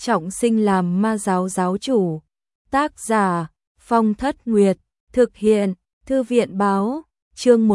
trọng sinh làm ma giáo giáo chủ. Tác giả Phong Thất Nguyệt, thực hiện Thư viện Báo. Chương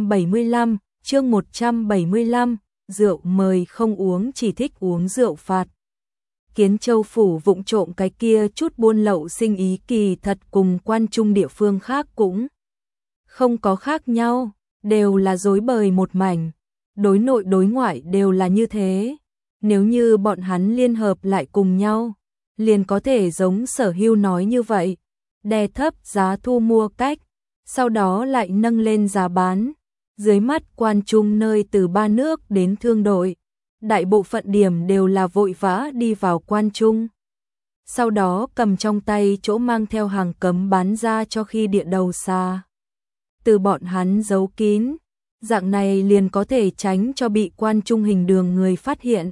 175, rượu mời không uống, chỉ thích uống rượu phạt. Kiến Châu phủ vụng trộm cái kia chút buôn lậu sinh ý kỳ thật cùng quan trung địa phương khác cũng không có khác nhau, đều là rối bời một mảnh, đối nội đối ngoại đều là như thế. Nếu như bọn hắn liên hợp lại cùng nhau, liền có thể giống Sở Hưu nói như vậy, đè thấp giá thu mua cách, sau đó lại nâng lên giá bán. Dưới mắt quan trung nơi từ ba nước đến thương đội, đại bộ phận điểm đều là vội vã đi vào quan trung, sau đó cầm trong tay chỗ mang theo hàng cấm bán ra cho khi địa đầu xa từ bọn hắn giấu kín, dạng này liền có thể tránh cho bị quan trung hình đường người phát hiện.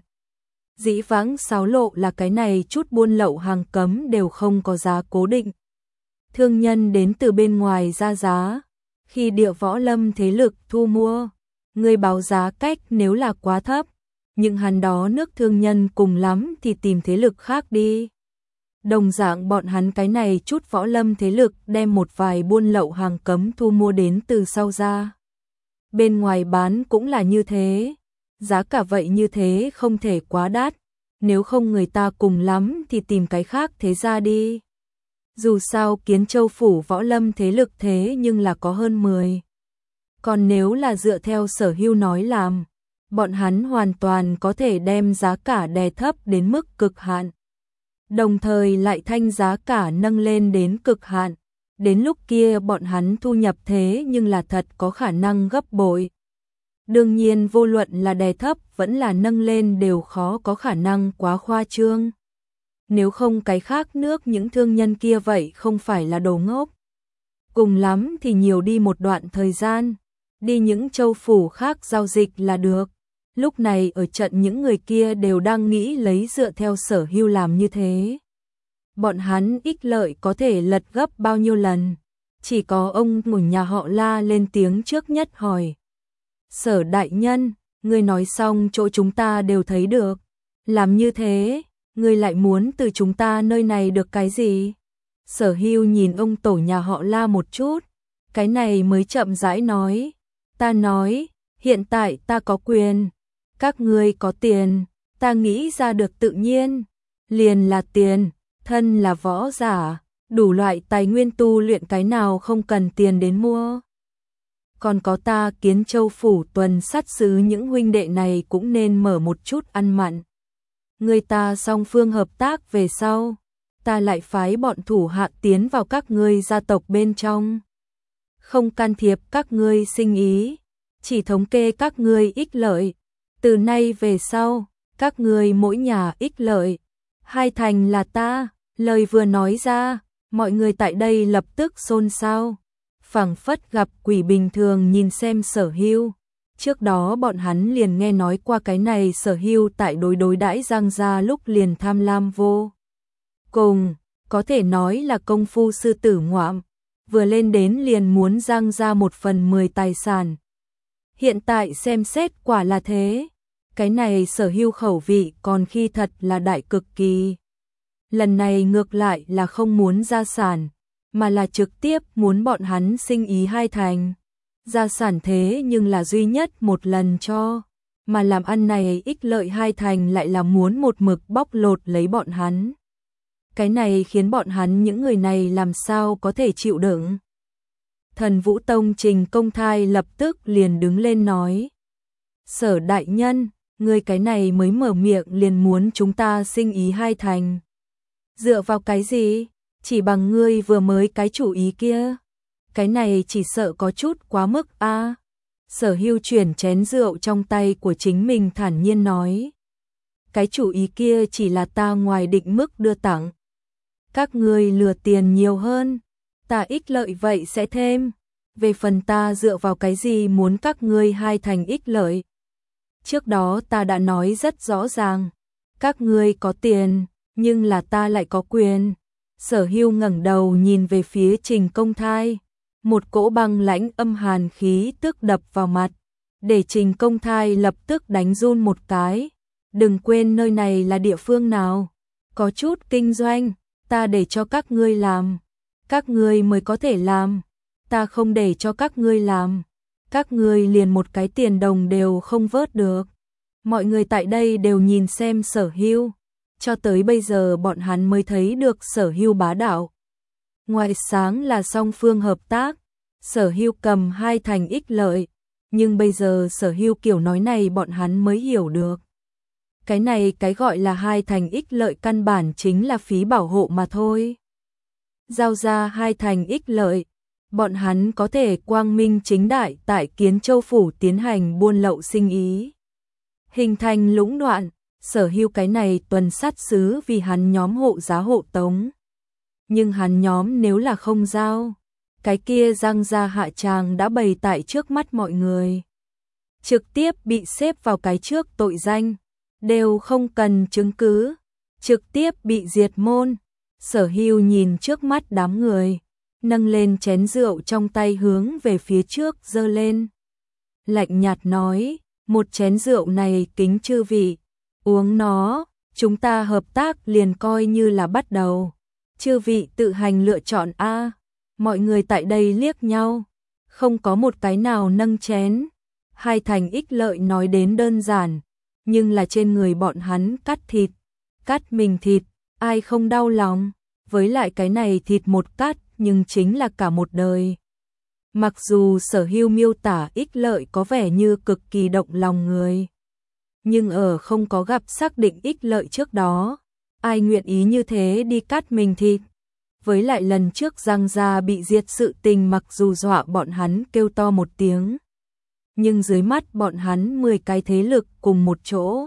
Dĩ vãng xáo lộ là cái này chút buôn lậu hàng cấm đều không có giá cố định, thương nhân đến từ bên ngoài ra giá, khi địa võ lâm thế lực thu mua, người báo giá cách nếu là quá thấp, nhưng hắn đó nước thương nhân cùng lắm thì tìm thế lực khác đi. Đồng dạng bọn hắn cái này chút võ lâm thế lực đem một vài buôn lậu hàng cấm thu mua đến từ sau ra. Bên ngoài bán cũng là như thế, giá cả vậy như thế không thể quá đắt, nếu không người ta cùng lắm thì tìm cái khác thế ra đi. Dù sao Kiến Châu phủ võ lâm thế lực thế nhưng là có hơn 10. Còn nếu là dựa theo Sở Hưu nói làm, bọn hắn hoàn toàn có thể đem giá cả đè thấp đến mức cực hạn, đồng thời lại thanh giá cả nâng lên đến cực hạn. Đến lúc kia bọn hắn thu nhập thế nhưng là thật có khả năng gấp bội. Đương nhiên vô luận là đè thấp vẫn là nâng lên đều khó có khả năng quá khoa trương. Nếu không cái khác nước những thương nhân kia vậy không phải là đồ ngốc. Cùng lắm thì nhiều đi một đoạn thời gian, đi những châu phủ khác giao dịch là được. Lúc này ở trận những người kia đều đang nghĩ lấy dựa theo Sở Hưu làm như thế. Bọn hắn ích lợi có thể lật gấp bao nhiêu lần. Chỉ có ông ngủ nhà họ La lên tiếng trước nhất hỏi. Sở đại nhân, người nói xong chỗ chúng ta đều thấy được. Làm như thế, người lại muốn từ chúng ta nơi này được cái gì? Sở Hưu nhìn ông tổ nhà họ La một chút. Cái này mới chậm rãi nói. Ta nói, hiện tại ta có quyền. Các ngươi có tiền, ta nghĩ ra được tự nhiên. Liền là tiền, thân là võ giả, đủ loại tài nguyên tu luyện cái nào không cần tiền đến mua. Còn có ta Kiến Châu phủ tuần sát sứ những huynh đệ này cũng nên mở một chút ăn mặn. Người ta song phương hợp tác về sau, ta lại phái bọn thủ hạ tiến vào các ngươi gia tộc bên trong. Không can thiệp các ngươi sinh ý, chỉ thống kê các ngươi ích lợi. Từ nay về sau, các ngươi mỗi nhà ích lợi, 2 thành là ta. Lời vừa nói ra, mọi người tại đây lập tức xôn xao, phảng phất gặp quỷ bình thường nhìn xem Sở Hưu. Trước đó bọn hắn liền nghe nói qua cái này Sở Hưu tại đối đãi Giang gia lúc liền tham lam vô cùng, có thể nói là công phu sư tử ngoạm, vừa lên đến liền muốn Giang gia 1/10 tài sản. Hiện tại xem xét quả là thế, cái này Sở Hưu khẩu vị còn khi thật là đại cực kỳ. Lần này ngược lại là không muốn gia sản, mà là trực tiếp muốn bọn hắn sinh ý 2 thành. Gia sản thế nhưng là duy nhất một lần cho, mà làm ăn này ích lợi 2 thành lại là muốn một mực bóc lột lấy bọn hắn. Cái này khiến bọn hắn những người này làm sao có thể chịu đựng. Thần Vũ Tông Trình Công Thai lập tức liền đứng lên nói. Sở đại nhân, người cái này mới mở miệng liền muốn chúng ta sinh ý 2 thành. Dựa vào cái gì? Chỉ bằng ngươi vừa mới cái chủ ý kia. Cái này chỉ sợ có chút quá mức a. Sở Hưu chuyển chén rượu trong tay của chính mình thản nhiên nói. Cái chủ ý kia chỉ là ta ngoài định mức đưa tặng. Các ngươi lừa tiền nhiều hơn, ta ích lợi vậy sẽ thêm. Về phần ta dựa vào cái gì muốn các ngươi 2 thành ích lợi? Trước đó ta đã nói rất rõ ràng, các ngươi có tiền, nhưng là ta lại có quyền. Sở Hưu ngẩng đầu nhìn về phía Trình Công Thai, một cỗ băng lãnh âm hàn khí tức đập vào mặt, để Trình Công Thai lập tức đánh run một cái. Đừng quên nơi này là địa phương nào, có chút kinh doanh, ta để cho các ngươi làm, các ngươi mới có thể làm, ta không để cho các ngươi làm, các ngươi liền một cái tiền đồng đều không vớt được. Mọi người tại đây đều nhìn xem Sở Hưu, cho tới bây giờ bọn hắn mới thấy được Sở Hưu bá đạo. Ngoài sáng là song phương hợp tác, Sở Hưu cầm 2 thành ích lợi, nhưng bây giờ Sở Hưu kiểu nói này bọn hắn mới hiểu được. Cái này cái gọi là 2 thành ích lợi căn bản chính là phí bảo hộ mà thôi. Giao ra 2 thành ích lợi, bọn hắn có thể quang minh chính đại tại Kiến Châu Phủ tiến hành buôn lậu sinh ý. Hình thành lũng đoạn, Sở Hưu cái này tuần sát sứ vì hắn nhóm hộ giá hộ tống. Nhưng hắn nhóm nếu là không giao, cái kia Giang gia hạ tràng đã bày tại trước mắt mọi người. Trực tiếp bị xếp vào cái trước tội danh, đều không cần chứng cứ, trực tiếp bị diệt môn. Sở Hưu nhìn trước mắt đám người, nâng lên chén rượu trong tay hướng về phía trước giơ lên. Lạnh nhạt nói, một chén rượu này kính chư vị, uống nó, chúng ta hợp tác liền coi như là bắt đầu. Chư vị tự hành lựa chọn a. Mọi người tại đây liếc nhau, không có một cái nào nâng chén. 2 thành ích lợi nói đến đơn giản, nhưng là trên người bọn hắn cắt thịt, cắt mình thịt, ai không đau lòng, với lại cái này thịt một cắt nhưng chính là cả một đời. Mặc dù Sở Hưu miêu tả ích lợi có vẻ như cực kỳ động lòng người, nhưng ở không có gặp xác định ích lợi trước đó, ai nguyện ý như thế đi cắt mình thịt. Với lại lần trước Giang gia bị diệt sự tình mặc dù dọa bọn hắn kêu to một tiếng, nhưng dưới mắt bọn hắn 10 cái thế lực cùng một chỗ,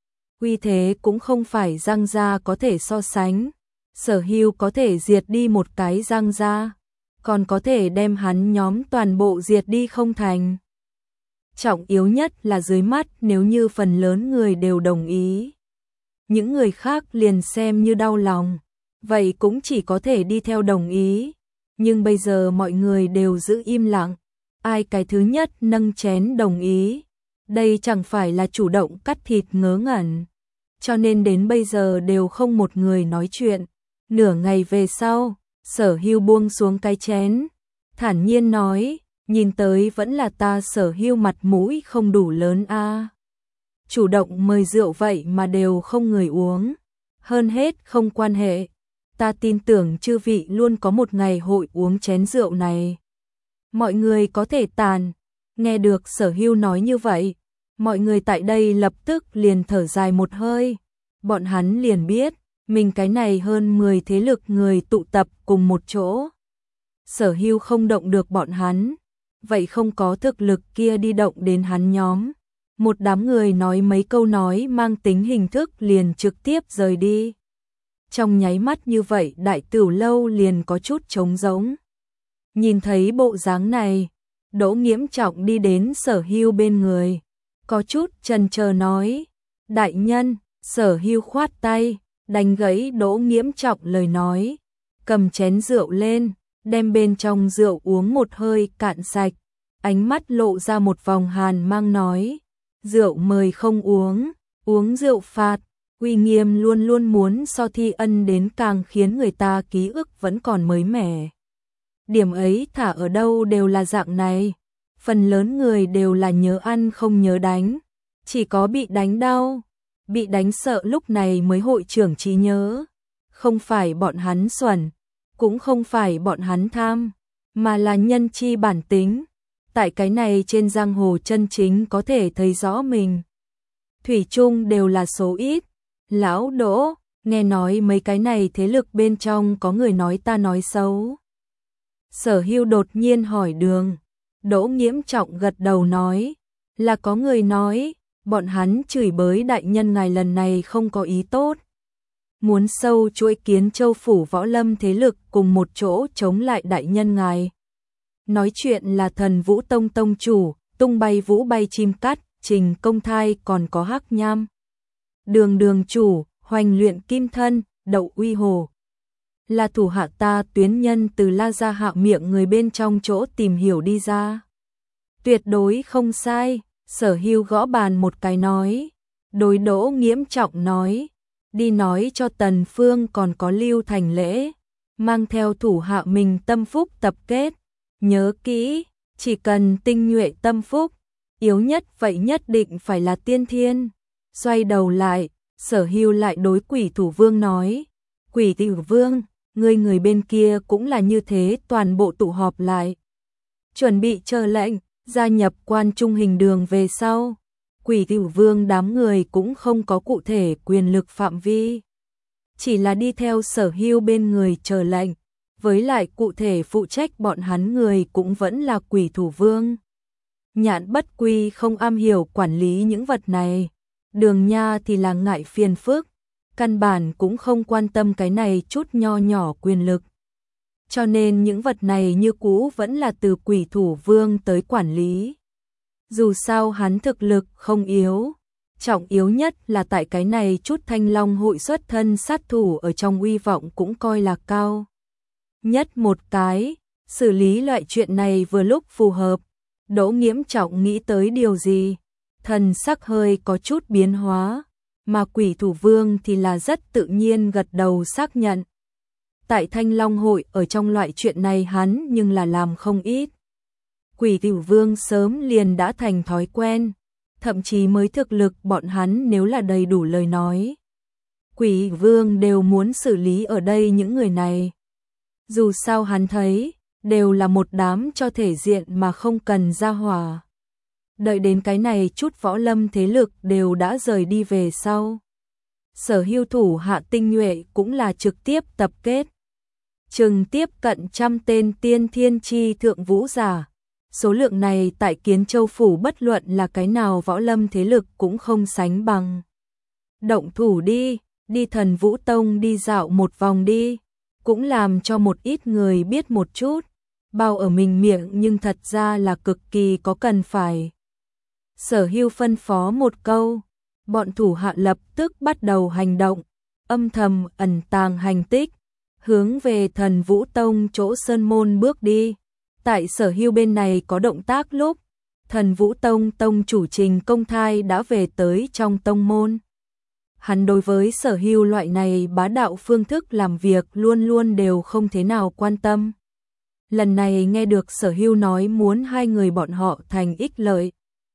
uy thế cũng không phải Giang gia có thể so sánh. Sở Hưu có thể diệt đi một cái Giang gia, còn có thể đem hắn nhóm toàn bộ diệt đi không thành. Trọng yếu nhất là dưới mắt nếu như phần lớn người đều đồng ý, những người khác liền xem như đau lòng, vậy cũng chỉ có thể đi theo đồng ý. Nhưng bây giờ mọi người đều giữ im lặng, ai cái thứ nhất nâng chén đồng ý, đây chẳng phải là chủ động cắt thịt ngớ ngẩn. Cho nên đến bây giờ đều không một người nói chuyện. Nửa ngày về sau, Sở Hưu buông xuống cái chén, thản nhiên nói, nhìn tới vẫn là ta Sở Hưu mặt mũi không đủ lớn a. Chủ động mời rượu vậy mà đều không người uống, hơn hết không quan hệ, ta tin tưởng chư vị luôn có một ngày hội uống chén rượu này. Mọi người có thể tàn. Nghe được Sở Hưu nói như vậy, mọi người tại đây lập tức liền thở dài một hơi. Bọn hắn liền biết, mình cái này hơn 10 thế lực người tụ tập cùng một chỗ. Sở Hưu không động được bọn hắn, vậy không có thực lực kia đi động đến hắn nhóm. Một đám người nói mấy câu nói mang tính hình thức liền trực tiếp rời đi. Trong nháy mắt như vậy Đại Tửu lâu liền có chút trống rỗng. Nhìn thấy bộ dáng này, Đỗ Nghiễm Trọng đi đến Sở Hưu bên người, có chút chần chờ nói, đại nhân. Sở Hưu khoát tay, đánh gãy Đỗ Nghiễm Trọng lời nói, cầm chén rượu lên, đem bên trong rượu uống một hơi cạn sạch, ánh mắt lộ ra một vòng hàn mang nói, rượu mời không uống, uống rượu phạt. Uy nghiêm luôn luôn muốn so thi ân đến càng khiến người ta ký ức vẫn còn mới mẻ. Điểm ấy thả ở đâu đều là dạng này, phần lớn người đều là nhớ ăn không nhớ đánh, chỉ có bị đánh đau, bị đánh sợ lúc này mới hội trưởng trí nhớ. Không phải bọn hắn xuẩn, cũng không phải bọn hắn tham, mà là nhân chi bản tính. Tại cái này trên giang hồ chân chính có thể thấy rõ mình, thủy chung đều là số ít. Lão Đỗ, nghe nói mấy cái này thế lực bên trong có người nói ta nói xấu. Sở Hưu đột nhiên hỏi đường. Đỗ Nghiễm Trọng gật đầu nói, là có người nói, bọn hắn chửi bới đại nhân ngài lần này không có ý tốt. Muốn sâu chuỗi Kiến Châu phủ võ lâm thế lực cùng một chỗ chống lại đại nhân ngài. Nói chuyện là Thần Vũ Tông tông chủ, tung bay vũ bay chim cắt, Trình Công Thai còn có Hắc Nham. Đường chủ, Hoành Luyện Kim Thân, Đậu Uy Hồ. Là thủ hạ ta tuyến nhân từ La Gia hạ miệng người bên trong chỗ tìm hiểu đi ra. Tuyệt đối không sai. Sở Hưu gõ bàn một cái nói. Đối Đỗ Nghiễm Trọng nói, đi nói cho Tần Phương còn có Lưu Thành Lễ, mang theo thủ hạ mình tâm phúc tập kết, nhớ kỹ, chỉ cần tinh nhuệ tâm phúc, yếu nhất vậy nhất định phải là tiên thiên. Xoay đầu lại, Sở Hưu lại đối Quỷ Thủ Vương nói, Quỷ Thủ Vương, người bên kia cũng là như thế, toàn bộ tụ họp lại, chuẩn bị chờ lệnh, gia nhập Quan Trung Hình Đường về sau. Quỷ Thủ Vương đám người cũng không có cụ thể quyền lực phạm vi, chỉ là đi theo Sở Hưu bên người chờ lệnh, với lại cụ thể phụ trách bọn hắn người cũng vẫn là Quỷ Thủ Vương. Nhạn Bất Quy không am hiểu quản lý những vật này, Đường Nha thì là ngại phiền phức, căn bản cũng không quan tâm cái này chút nho nhỏ quyền lực. Cho nên những vật này như cũ vẫn là từ Quỷ Thủ Vương tới quản lý. Dù sao hắn thực lực không yếu, trọng yếu nhất là tại cái này chút Thanh Long hội xuất thân sát thủ ở trong uy vọng cũng coi là cao nhất một cái, xử lý loại chuyện này vừa lúc phù hợp. Đỗ Nghiễm Trọng nghĩ tới điều gì, thần sắc hơi có chút biến hóa, mà Quỷ Thủ Vương thì là rất tự nhiên gật đầu xác nhận. Tại Thanh Long hội ở trong loại chuyện này hắn nhưng là làm không ít. Quỷ Thủ Vương sớm liền đã thành thói quen, thậm chí mới thực lực bọn hắn nếu là đầy đủ lời nói, Quỷ Vương đều muốn xử lý ở đây những người này. Dù sao hắn thấy, đều là một đám cho thể diện mà không cần ra hỏa. Đợi đến cái này chút võ lâm thế lực đều đã rời đi về sau, Sở Hưu thủ hạ tinh nhuệ cũng là trực tiếp tập kết, chừng tiếp cận 100 tên tiên thiên chi thượng vũ giả. Số lượng này tại Kiến Châu phủ bất luận là cái nào võ lâm thế lực cũng không sánh bằng. Động thủ đi, đi Thần Vũ Tông đi dạo một vòng đi, cũng làm cho một ít người biết một chút, bao ở mình miệng nhưng thật ra là cực kỳ có cần phải. Sở Hưu phân phó một câu, bọn thủ hạ lập tức bắt đầu hành động, âm thầm ẩn tàng hành tích, hướng về Thần Vũ Tông chỗ sơn môn bước đi. Tại Sở Hưu bên này có động tác lúc, Thần Vũ Tông tông chủ Trình Công Thai đã về tới trong tông môn. Hắn đối với Sở Hưu loại này bá đạo phương thức làm việc luôn luôn đều không thế nào quan tâm. Lần này nghe được Sở Hưu nói muốn hai người bọn họ thành ích lợi,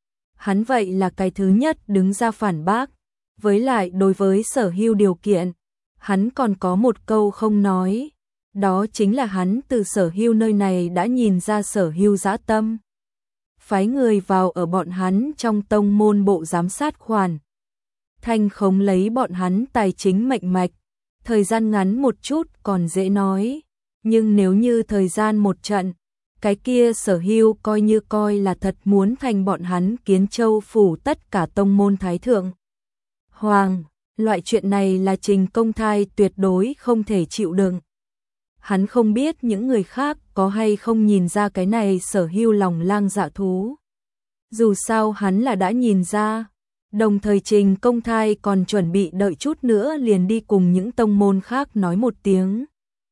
hắn vậy là cái thứ nhất đứng ra phản bác. Với lại đối với Sở Hưu điều kiện, hắn còn có một câu không nói. Đó chính là hắn từ Sở Hưu nơi này đã nhìn ra Sở Hưu dã tâm, phái người vào ở bọn hắn trong tông môn bộ giám sát khoản, thanh khống lấy bọn hắn tài chính mệnh mạch. Thời gian ngắn một chút còn dễ nói, nhưng nếu như thời gian một trận, cái kia Sở Hưu coi là thật muốn thành bọn hắn Kiến Châu phủ tất cả tông môn thái thượng hoàng. Loại chuyện này là Trình Công Thai tuyệt đối không thể chịu đựng. Hắn không biết những người khác có hay không nhìn ra cái này Sở Hưu lòng lang dạ thú. Dù sao hắn là đã nhìn ra, đồng thời Trình Công Thai còn chuẩn bị đợi chút nữa liền đi cùng những tông môn khác nói một tiếng,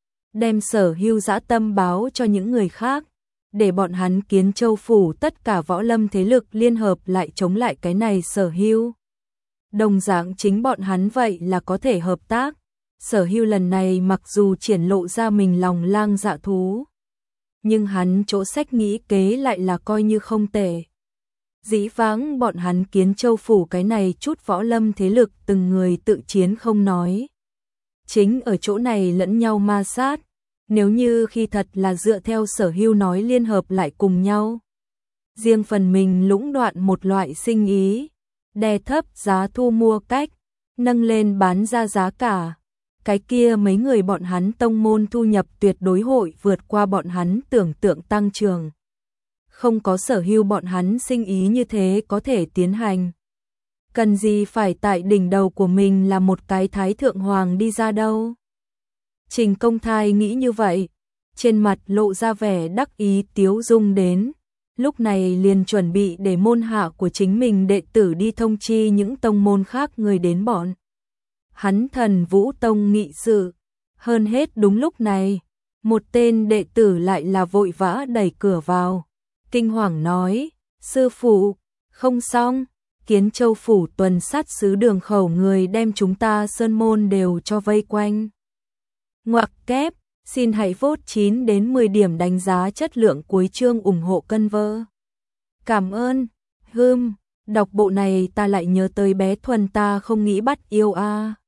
đem Sở Hưu dã tâm báo cho những người khác, để bọn hắn Kiến Châu phủ tất cả võ lâm thế lực liên hợp lại chống lại cái này Sở Hưu. Đồng dạng chính bọn hắn vậy là có thể hợp tác. Sở Hưu lần này mặc dù triển lộ ra mình lòng lang dạ thú, nhưng hắn chỗ sách nghĩ kế lại là coi như không tệ. Dĩ vãng bọn hắn Kiến Châu phủ cái này chút võ lâm thế lực từng người tự chiến không nói, chính ở chỗ này lẫn nhau ma sát. Nếu như khi thật là dựa theo Sở Hưu nói liên hợp lại cùng nhau, riêng phần mình lũng đoạn một loại sinh ý, đè thấp giá thu mua cách, nâng lên bán ra giá cả, cái kia mấy người bọn hắn tông môn thu nhập tuyệt đối hội vượt qua bọn hắn tưởng tượng tăng trưởng. Không có Sở Hưu bọn hắn sinh ý như thế có thể tiến hành, cần gì phải tại đỉnh đầu của mình là một cái thái thượng hoàng đi ra đâu. Trình Công Thai nghĩ như vậy, trên mặt lộ ra vẻ đắc ý tiếu dung đến, lúc này liền chuẩn bị để môn hạ của chính mình đệ tử đi thông chi những tông môn khác người đến bọn hắn Thần Vũ Tông nghị sự. Hơn hết đúng lúc này, một tên đệ tử lại là vội vã đẩy cửa vào, kinh hoàng nói, sư phụ, không xong, Kiến Châu phủ tuần sát sứ Đường Khẩu người đem chúng ta sơn môn đều cho vây quanh. Ngoặc kép, xin hãy vote 9 đến 10 điểm đánh giá chất lượng cuối chương ủng hộ cân vơ. Cảm ơn. Đọc bộ này ta lại nhớ tới bé Thuần ta không nghĩ bắt yêu a.